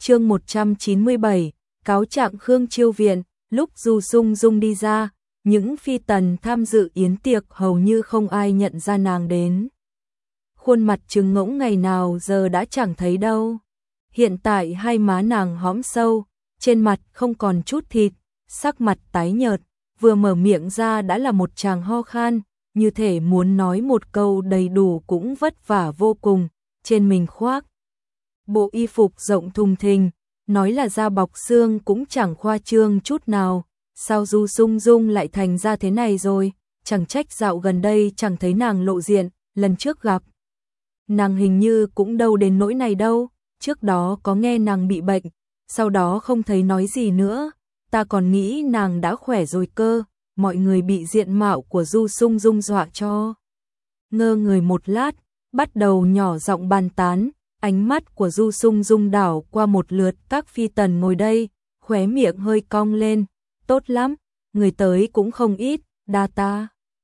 Chương 197, cáo trạng Khương Chiêu viện. Lúc Du Sung Dung đi ra, những phi tần tham dự yến tiệc hầu như không ai nhận ra nàng đến. Khuôn mặt trừng ngỗng ngày nào giờ đã chẳng thấy đâu. Hiện tại hai má nàng hõm sâu, trên mặt không còn chút thịt, sắc mặt tái nhợt, vừa mở miệng ra đã là một tràng ho khan, như thể muốn nói một câu đầy đủ cũng vất vả vô cùng. Trên mình khoác bộ y phục rộng thùng thình, nói là da bọc xương cũng chẳng khoa trương chút nào. Sao Du Sung Dung lại thành ra thế này rồi? Chẳng trách dạo gần đây chẳng thấy nàng lộ diện, lần trước gặp nàng hình như cũng đâu đến nỗi này đâu. Trước đó có nghe nàng bị bệnh, sau đó không thấy nói gì nữa, ta còn nghĩ nàng đã khỏe rồi cơ. Mọi người bị diện mạo của Du Sung Dung dọa cho ngơ người một lát, bắt đầu nhỏ giọng bàn tán. Ánh mắt của Du Sung Dung đảo qua một lượt các phi tần ngồi đây, khóe miệng hơi cong lên. Tốt lắm, người tới cũng không ít, đa ta.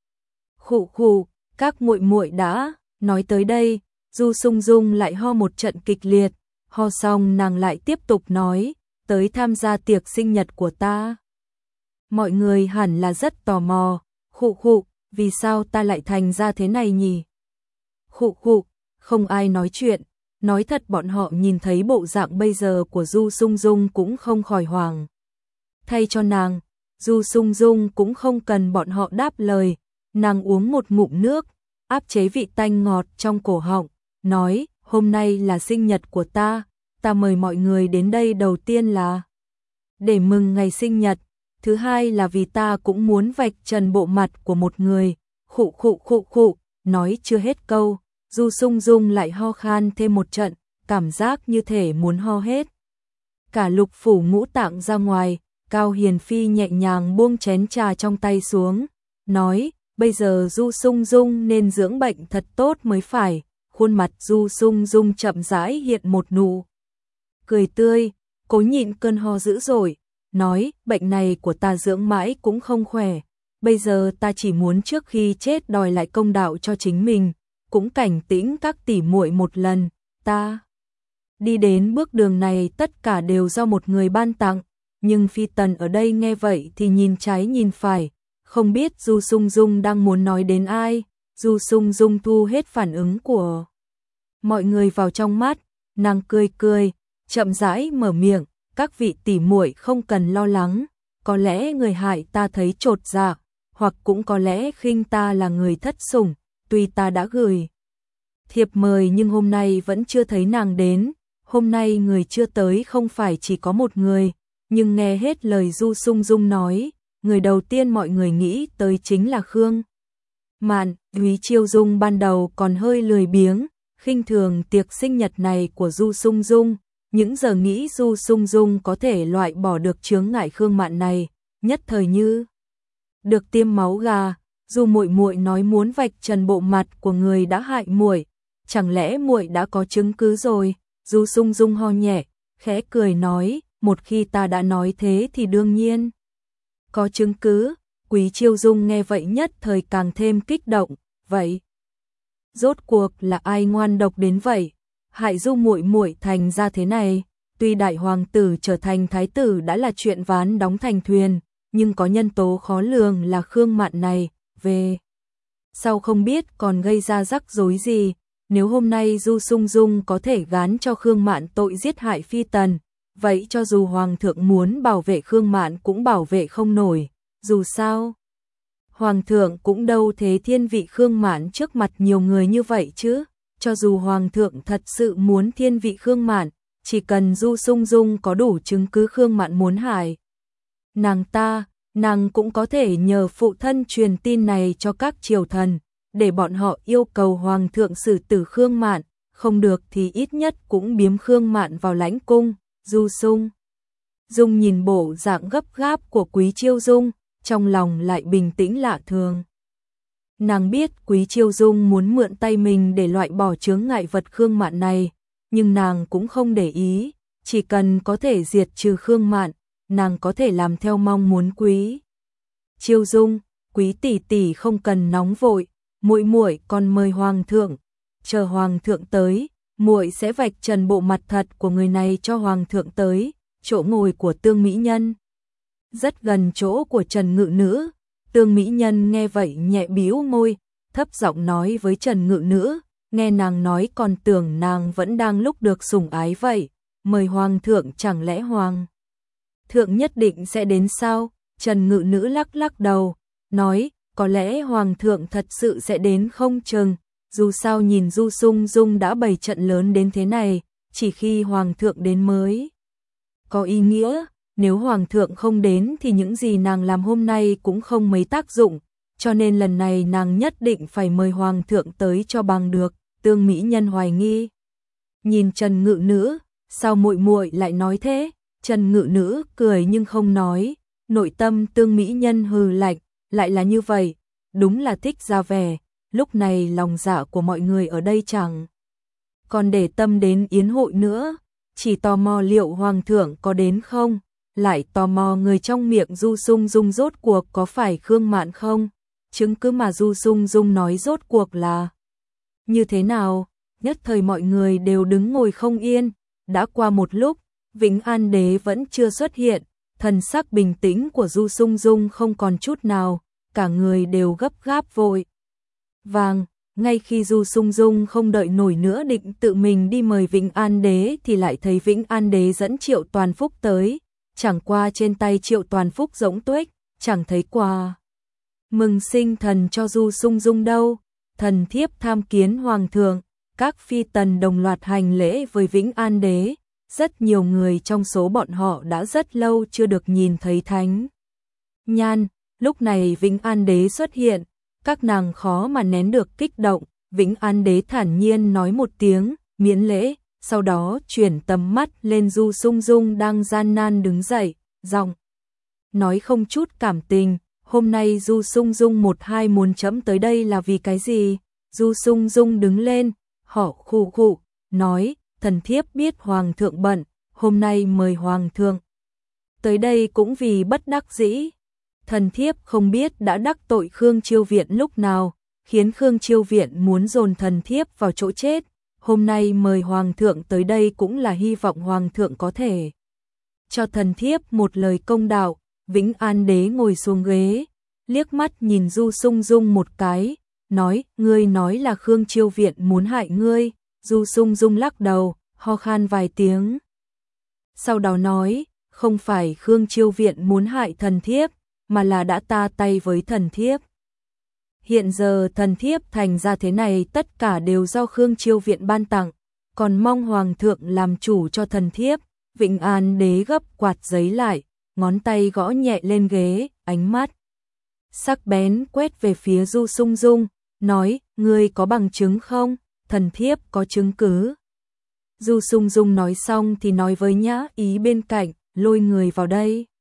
Khụ khụ, các muội muội đã. Nói tới đây, Du Sung Dung lại ho một trận kịch liệt, ho xong nàng lại tiếp tục nói, tới tham gia tiệc sinh nhật của ta. Mọi người hẳn là rất tò mò. Khụ khụ, vì sao ta lại thành ra thế này nhỉ? Khụ khụ, không ai nói chuyện. Nói thật bọn họ nhìn thấy bộ dạng bây giờ của Du Sung Dung cũng không khỏi hoảng. Thay cho nàng, Du Sung Dung cũng không cần bọn họ đáp lời, nàng uống một ngụm nước, áp chế vị tanh ngọt trong cổ họng, nói, hôm nay là sinh nhật của ta mời mọi người đến đây đầu tiên là để mừng ngày sinh nhật, thứ hai là vì ta cũng muốn vạch trần bộ mặt của một người. Khụ khụ khụ khụ, nói chưa hết câu, Du Sung Dung lại ho khan thêm một trận, cảm giác như thể muốn ho hết cả lục phủ ngũ tạng ra ngoài. Cao Hiền Phi nhẹ nhàng buông chén trà trong tay xuống, nói, bây giờ Du Sung Dung nên dưỡng bệnh thật tốt mới phải. Khuôn mặt Du Sung Dung chậm rãi hiện một nụ cười tươi, cố nhịn cơn ho dữ dội, nói, bệnh này của ta dưỡng mãi cũng không khỏe, bây giờ ta chỉ muốn trước khi chết đòi lại công đạo cho chính mình, cũng cảnh tĩnh các tỷ muội một lần. Ta đi đến bước đường này tất cả đều do một người ban tặng, nhưng phi tần ở đây nghe vậy thì nhìn trái nhìn phải, không biết Du Sung Dung đang muốn nói đến ai. Du Sung Dung thu hết phản ứng của mọi người vào trong mắt, nàng cười cười, chậm rãi mở miệng, các vị tỷ muội không cần lo lắng, có lẽ người hại ta thấy chột dạ, hoặc cũng có lẽ khinh ta là người thất sủng, tuy ta đã gửi thiệp mời nhưng hôm nay vẫn chưa thấy nàng đến. Hôm nay người chưa tới không phải chỉ có một người, nhưng nghe hết lời Du Sung Dung nói, người đầu tiên mọi người nghĩ tới chính là Khương Mạn. Quý Chiêu Dung ban đầu còn hơi lười biếng, khinh thường tiệc sinh nhật này của Du Sung Dung, những giờ nghĩ Du Sung Dung có thể loại bỏ được chướng ngại Khương Mạn này, nhất thời như được tiêm máu gà. Du muội muội nói muốn vạch trần bộ mặt của người đã hại muội, chẳng lẽ muội đã có chứng cứ rồi? Du Sung Dung ho nhẹ, khẽ cười nói, một khi ta đã nói thế thì đương nhiên có chứng cứ. Quý Chiêu Dung nghe vậy nhất thời càng thêm kích động, vậy rốt cuộc là ai ngoan độc đến vậy, hại Du muội muội thành ra thế này? Tuy đại hoàng tử trở thành thái tử đã là chuyện ván đóng thành thuyền, nhưng có nhân tố khó lường là Khương Mạn này, về sau không biết còn gây ra rắc rối gì. Nếu hôm nay Du Sung Dung có thể gán cho Khương Mạn tội giết hại phi tần, vậy cho dù hoàng thượng muốn bảo vệ Khương Mạn cũng bảo vệ không nổi. Dù sao, hoàng thượng cũng đâu thế thiên vị Khương Mạn trước mặt nhiều người như vậy chứ. Cho dù hoàng thượng thật sự muốn thiên vị Khương Mạn, chỉ cần Du Sung Dung có đủ chứng cứ Khương Mạn muốn hại nàng cũng có thể nhờ phụ thân truyền tin này cho các triều thần, để bọn họ yêu cầu hoàng thượng xử tử Khương Mạn, không được thì ít nhất cũng biếm Khương Mạn vào lãnh cung. Du Sung Dung nhìn bộ dạng gấp gáp của Quý Chiêu Dung, trong lòng lại bình tĩnh lạ thường. Nàng biết Quý Chiêu Dung muốn mượn tay mình để loại bỏ chướng ngại vật Khương Mạn này, nhưng nàng cũng không để ý, chỉ cần có thể diệt trừ Khương Mạn, nàng có thể làm theo mong muốn. Quý Chiêu Dung, Quý tỷ tỷ không cần nóng vội, muội muội còn mời hoàng thượng, chờ hoàng thượng tới, muội sẽ vạch trần bộ mặt thật của người này cho hoàng thượng tới. Chỗ ngồi của Tương mỹ nhân rất gần chỗ của Trần Ngự Nữ. Tương mỹ nhân nghe vậy nhẹ bĩu môi, thấp giọng nói với Trần Ngự Nữ, nghe nàng nói còn tưởng nàng vẫn đang lúc được sủng ái vậy, mời hoàng thượng, chẳng lẽ hoàng thượng nhất định sẽ đến sao? Trần Ngự Nữ lắc lắc đầu, nói, có lẽ hoàng thượng thật sự sẽ đến không chừng, dù sao nhìn Du Sung Dung đã bày trận lớn đến thế này, chỉ khi hoàng thượng đến mới có ý nghĩa, nếu hoàng thượng không đến thì những gì nàng làm hôm nay cũng không mấy tác dụng, cho nên lần này nàng nhất định phải mời hoàng thượng tới cho bằng được. Tương mỹ nhân hoài nghi nhìn Trần Ngự Nữ, sao muội muội lại nói thế? Trần Ngự Nữ cười nhưng không nói. Nội tâm Tương mỹ nhân hừ lạnh, lại là như vậy, đúng là thích ra vẻ. Lúc này lòng dạ của mọi người ở đây chẳng còn để tâm đến yến hội nữa, chỉ tò mò liệu hoàng thượng có đến không, lại tò mò người trong miệng Du Sung Dung rốt cuộc có phải Khương Mạn không, chứng cứ mà Du Sung Dung nói rốt cuộc là như thế nào. Nhất thời mọi người đều đứng ngồi không yên. Đã qua một lúc, Vĩnh An Đế vẫn chưa xuất hiện, thần sắc bình tĩnh của Du Sung Dung không còn chút nào, cả người đều gấp gáp vội vàng. Ngay khi Du Sung Dung không đợi nổi nữa định tự mình đi mời Vĩnh An Đế thì lại thấy Vĩnh An Đế dẫn Triệu Toàn Phúc tới, chẳng qua trên tay Triệu Toàn Phúc rỗng tuếch, chẳng thấy quà mừng sinh thần cho Du Sung Dung đâu. Thần thiếp tham kiến hoàng thượng. Các phi tần đồng loạt hành lễ với Vĩnh An Đế, rất nhiều người trong số bọn họ đã rất lâu chưa được nhìn thấy thánh nhan. Lúc này Vĩnh An Đế xuất hiện, các nàng khó mà nén được kích động. Vĩnh An Đế thản nhiên nói một tiếng, miễn lễ, sau đó chuyển tầm mắt lên Du Sung Dung đang gian nan đứng dậy, giọng nói không chút cảm tình, hôm nay Du Sung Dung một hai muốn chấm tới đây là vì cái gì? Du Sung Dung đứng lên, họ khụ khụ, nói, thần thiếp biết hoàng thượng bận, hôm nay mời hoàng thượng tới đây cũng vì bất đắc dĩ. Thần thiếp không biết đã đắc tội Khương Chiêu Viện lúc nào, khiến Khương Chiêu Viện muốn dồn thần thiếp vào chỗ chết. Hôm nay mời hoàng thượng tới đây cũng là hy vọng hoàng thượng có thể cho thần thiếp một lời công đạo. Vĩnh An Đế ngồi xuống ghế, liếc mắt nhìn Du Sung Dung một cái, nói, ngươi nói là Khương Chiêu Viện muốn hại ngươi. Du Sung Dung lắc đầu, ho khan vài tiếng. Sau đó nói, không phải Khương Chiêu Viện muốn hại thần thiếp, mà là đã ta tay với thần thiếp. Hiện giờ thần thiếp thành ra thế này tất cả đều do Khương Chiêu Viện ban tặng, còn mong hoàng thượng làm chủ cho thần thiếp. Vĩnh An Đế gấp quạt giấy lại, ngón tay gõ nhẹ lên ghế, ánh mắt sắc bén quét về phía Du Sung Dung, nói, ngươi có bằng chứng không? Thần thiếp có chứng cứ. Du Sung Dung nói xong thì nói với Nhã Ý bên cạnh, lôi người vào đây.